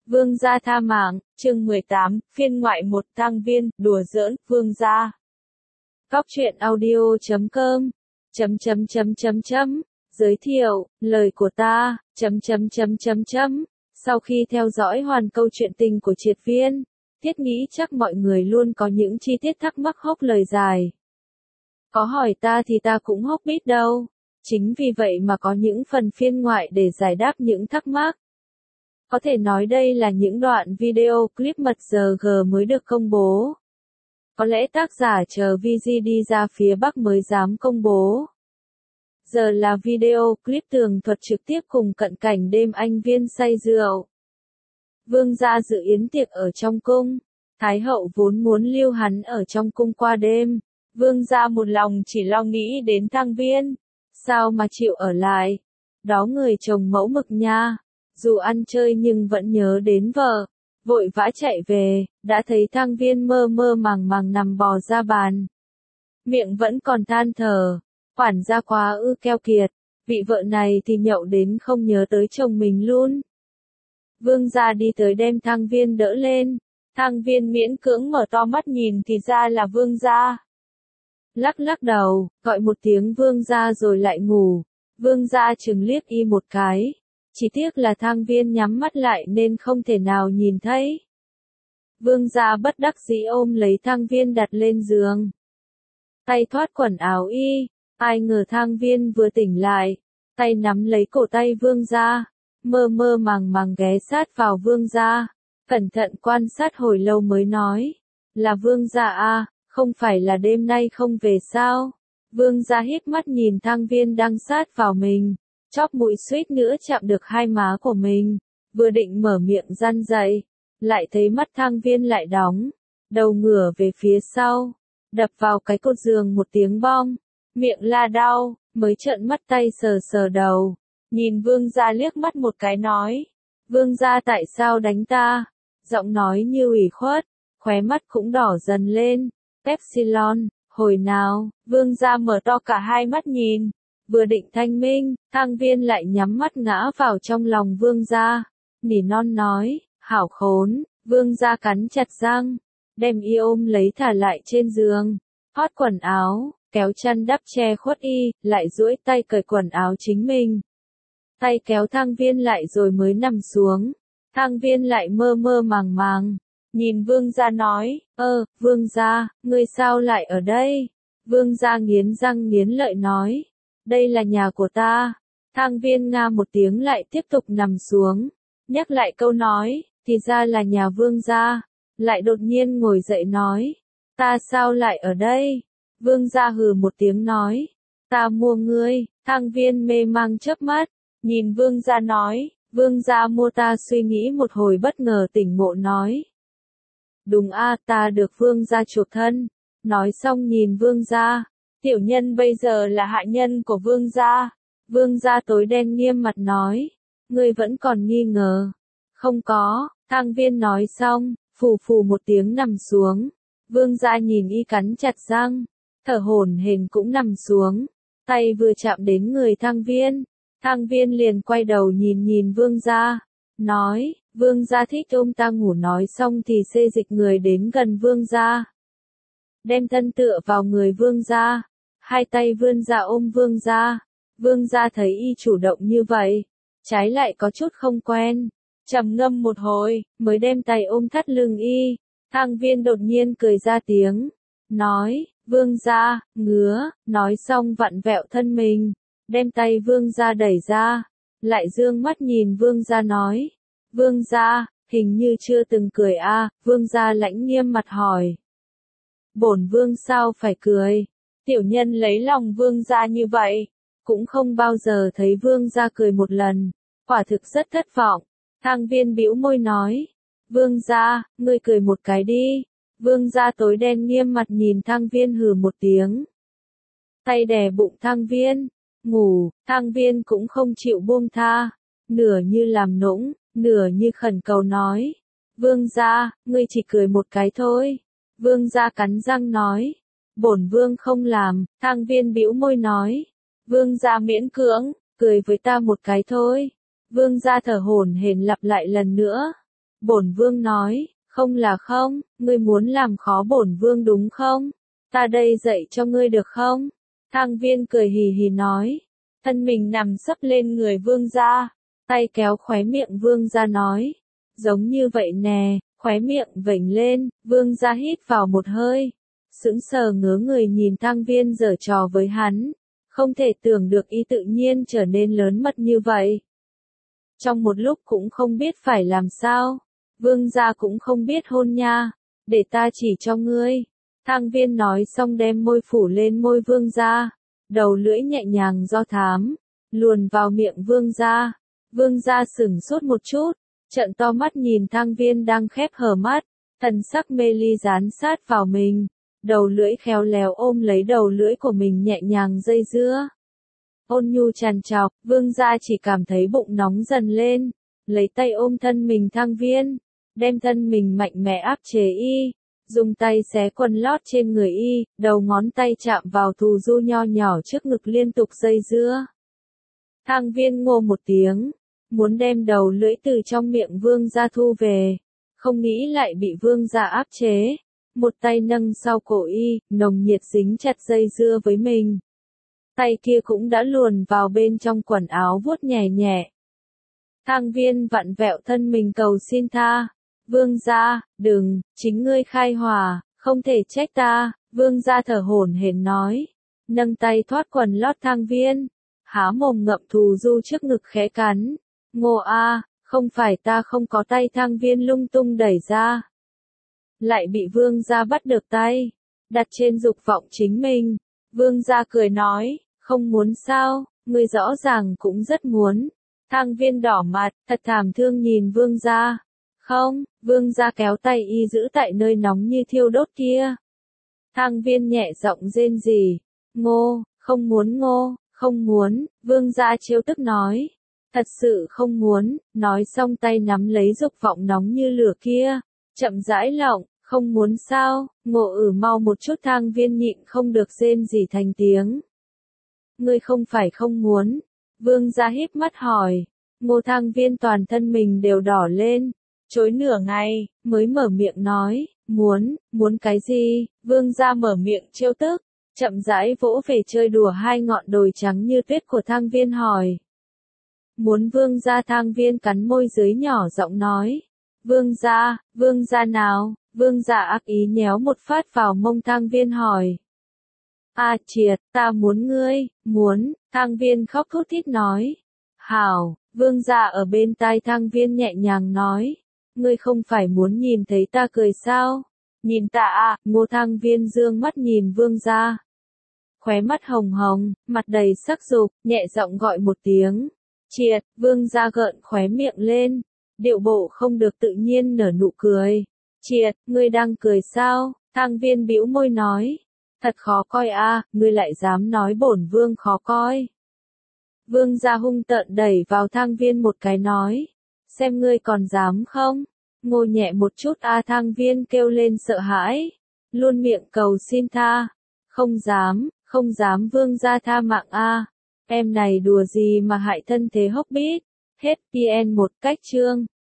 Vương gia tha mạng, chương 18, phiên ngoại 1 Thang Viên, đùa giỡn, Vương gia. Góc truyện audio.com Giới thiệu, lời của ta, Sau khi theo dõi hoàn câu chuyện tình của Triệt Viên, Thiết nghĩ chắc mọi người luôn có những chi tiết thắc mắc hốc lời dài. Có hỏi ta thì ta cũng hốc biết đâu. Chính vì vậy mà có những phần phiên ngoại để giải đáp những thắc mắc. Có thể nói đây là những đoạn video clip mật giờ G mới được công bố. Có lẽ tác giả chờ VG đi ra phía Bắc mới dám công bố. Giờ là video clip tường thuật trực tiếp cùng cận cảnh đêm anh Viên say rượu. Vương gia dự yến tiệc ở trong cung. Thái hậu vốn muốn lưu hắn ở trong cung qua đêm. Vương gia một lòng chỉ lo nghĩ đến Thang Viên. Sao mà chịu ở lại? Đó người chồng mẫu mực nha. Dù ăn chơi nhưng vẫn nhớ đến vợ. Vội vã chạy về, đã thấy Thang Viên mơ mơ màng màng nằm bò ra bàn. Miệng vẫn còn than thở. Quản gia quá keo kiệt. Vị vợ này thì nhậu đến không nhớ tới chồng mình luôn. Vương gia đi tới đem Thang Viên đỡ lên. Thang Viên miễn cưỡng mở to mắt nhìn thì ra là Vương gia. Lắc lắc đầu, gọi một tiếng Vương gia rồi lại ngủ. Vương gia chừng liếc y một cái. Chỉ tiếc là Thang Viên nhắm mắt lại nên không thể nào nhìn thấy. Vương gia bất đắc dĩ ôm lấy Thang Viên đặt lên giường. Tay thoát quần áo y. Ai ngờ Thang Viên vừa tỉnh lại. Tay nắm lấy cổ tay Vương gia. Mơ mơ màng màng ghé sát vào Vương gia. Cẩn thận quan sát hồi lâu mới nói. Là Vương gia à, không phải là đêm nay không về sao? Vương gia híp mắt nhìn Thang Viên đang sát vào mình. Chóp mũi suýt nữa chạm được hai má của mình. Vừa định mở miệng răn dậy. Lại thấy mắt Thang Viên lại đóng. Đầu ngửa về phía sau. Đập vào cái cột giường một tiếng bong. Miệng la đau, mới trợn mắt tay sờ sờ đầu. Nhìn Vương gia liếc mắt một cái nói. Vương gia tại sao đánh ta? Giọng nói như ủy khuất. Khóe mắt cũng đỏ dần lên. Epsilon, hồi nào? Vương gia mở to cả hai mắt nhìn. Vừa định thanh minh, Thang Viên lại nhắm mắt ngã vào trong lòng Vương gia. Nỉ non nói, hảo khốn. Vương gia cắn chặt răng, đem y ôm lấy thả lại trên giường. Hót quần áo, kéo chăn đắp che khuất y, lại duỗi tay cởi quần áo chính mình. Tay kéo Thang Viên lại rồi mới nằm xuống. Thang Viên lại mơ mơ màng màng. Nhìn Vương gia nói, Vương gia, ngươi sao lại ở đây? Vương gia nghiến răng nghiến lợi nói. Đây là nhà của ta. Thang Viên nga một tiếng lại tiếp tục nằm xuống. Nhắc lại câu nói, thì ra là nhà Vương gia. Lại đột nhiên ngồi dậy nói. Ta sao lại ở đây? Vương gia hừ một tiếng nói. Ta mua ngươi. Thang Viên mê mang chớp mắt. Nhìn Vương gia nói. Vương gia mua ta suy nghĩ một hồi bất ngờ tỉnh ngộ nói. Đúng a, ta được Vương gia chuộc thân. Nói xong nhìn Vương gia. Tiểu nhân bây giờ là hạ nhân của Vương gia. Vương gia tối đen nghiêm mặt nói. Ngươi vẫn còn nghi ngờ. Không có, Thang Viên nói xong, phù phù một tiếng nằm xuống. Vương gia nhìn y cắn chặt răng. Thở hổn hển cũng nằm xuống. Tay vừa chạm đến người Thang Viên. Thang Viên liền quay đầu nhìn Vương gia. Nói, Vương gia thích ôm ta ngủ nói xong thì xê dịch người đến gần Vương gia. Đem thân tựa vào người Vương gia. Hai tay vươn ra ôm Vương gia. Vương gia thấy y chủ động như vậy. Trái lại có chút không quen. Trầm ngâm một hồi, mới đem tay ôm thắt lưng y. Thang Viên đột nhiên cười ra tiếng. Nói, Vương gia, ngứa. Nói xong vặn vẹo thân mình. Đem tay Vương gia đẩy ra. Lại dương mắt nhìn Vương gia nói. Vương gia, hình như chưa từng cười a. Vương gia lãnh nghiêm mặt hỏi. Bổn Vương sao phải cười? Tiểu nhân lấy lòng Vương gia như vậy. Cũng không bao giờ thấy Vương gia cười một lần. Quả thực rất thất vọng. Thang Viên bĩu môi nói. Vương gia, ngươi cười một cái đi. Vương gia tối đen nghiêm mặt nhìn Thang Viên hừ một tiếng. Tay đè bụng Thang Viên. Ngủ, Thang Viên cũng không chịu buông tha. Nửa như làm nũng, nửa như khẩn cầu nói. Vương gia, ngươi chỉ cười một cái thôi. Vương gia cắn răng nói. Bổn Vương không làm. Thang Viên bĩu môi nói. Vương gia miễn cưỡng, cười với ta một cái thôi. Vương gia thở hổn hển lặp lại lần nữa. Bổn vương nói, không là không, ngươi muốn làm khó bổn vương đúng không? Ta đây dạy cho ngươi được không? Thang Viên cười hì hì nói, thân mình nằm sấp lên người vương gia, tay kéo khóe miệng vương gia nói, giống như vậy nè, khóe miệng vểnh lên, vương gia hít vào một hơi, sững sờ ngớ người nhìn Thang Viên giở trò với hắn, không thể tưởng được y tự nhiên trở nên lớn mật như vậy. Trong một lúc cũng không biết phải làm sao, vương gia cũng không biết hôn nha, để ta chỉ cho ngươi. Thang Viên nói xong đem môi phủ lên môi vương gia, đầu lưỡi nhẹ nhàng do thám, luồn vào miệng vương gia. Vương gia sửng sốt một chút, trợn to mắt nhìn Thang Viên đang khép hờ mắt, thần sắc mê ly dán sát vào mình, đầu lưỡi khéo léo ôm lấy đầu lưỡi của mình nhẹ nhàng dây dưa. Ôn nhu tràn trọc, vương gia chỉ cảm thấy bụng nóng dần lên, lấy tay ôm thân mình Thang Viên, đem thân mình mạnh mẽ áp chế y, dùng tay xé quần lót trên người y, đầu ngón tay chạm vào thù du nho nhỏ trước ngực liên tục dây dưa. Thang Viên ngô một tiếng, muốn đem đầu lưỡi từ trong miệng vương gia thu về, không nghĩ lại bị vương gia áp chế, một tay nâng sau cổ y, nồng nhiệt dính chặt dây dưa với mình. Tay kia cũng đã luồn vào bên trong quần áo vuốt nhẹ nhẹ. Thang Viên vặn vẹo thân mình cầu xin tha. Vương gia, đừng, chính ngươi khai hỏa, không thể trách ta. Vương gia thở hổn hển nói, nâng tay thoát quần lót Thang Viên, há mồm ngậm thù du trước ngực khẽ cắn. Ngô a, không phải ta không có tay. Thang Viên lung tung đẩy ra, lại bị vương gia bắt được tay, đặt trên dục vọng chính mình. Vương gia cười nói, không muốn sao, ngươi rõ ràng cũng rất muốn. Thang Viên đỏ mặt, thật thảm thương nhìn vương gia. Không, vương gia kéo tay y giữ tại nơi nóng như thiêu đốt kia. Thang Viên nhẹ giọng rên rỉ, Ngô, không muốn Ngô, không muốn, vương gia trêu tức nói. Thật sự không muốn, nói xong tay nắm lấy dục vọng nóng như lửa kia, chậm rãi lỏng, không muốn sao, Ngô mau một chút. Thang Viên nhịn không được rên rỉ thành tiếng. Ngươi không phải không muốn, vương gia híp mắt hỏi. Ngô Thang Viên toàn thân mình đều đỏ lên, chối nửa ngày, mới mở miệng nói, muốn cái gì? Vương gia mở miệng trêu tức, chậm rãi vỗ về chơi đùa hai ngọn đồi trắng như tuyết của Thang Viên hỏi. Muốn vương gia? Thang Viên cắn môi dưới nhỏ giọng nói. Vương gia nào? Vương gia ác ý nhéo một phát vào mông Thang Viên hỏi. Triệt, ta muốn ngươi, muốn. Thang Viên khóc thút thít nói. Hảo, vương gia ở bên tai Thang Viên nhẹ nhàng nói. Ngươi không phải muốn nhìn thấy ta cười sao? Nhìn ta à? Ngô Thang Viên dương mắt nhìn vương gia, khóe mắt hồng hồng, mặt đầy sắc dục, nhẹ giọng gọi một tiếng. Triệt, vương gia gợn khóe miệng lên, điệu bộ không được tự nhiên nở nụ cười. Triệt, ngươi đang cười sao? Thang Viên bĩu môi nói. Thật khó coi a, ngươi lại dám nói bổn vương khó coi. Vương gia hung tợn đẩy vào Thang Viên một cái nói. Xem ngươi còn dám không? Ngô nhẹ một chút a. Thang Viên kêu lên sợ hãi, luôn miệng cầu xin tha. Không dám vương gia tha mạng a. Em này đùa gì mà hại thân thế hốc bít. Hết PN một cách chương.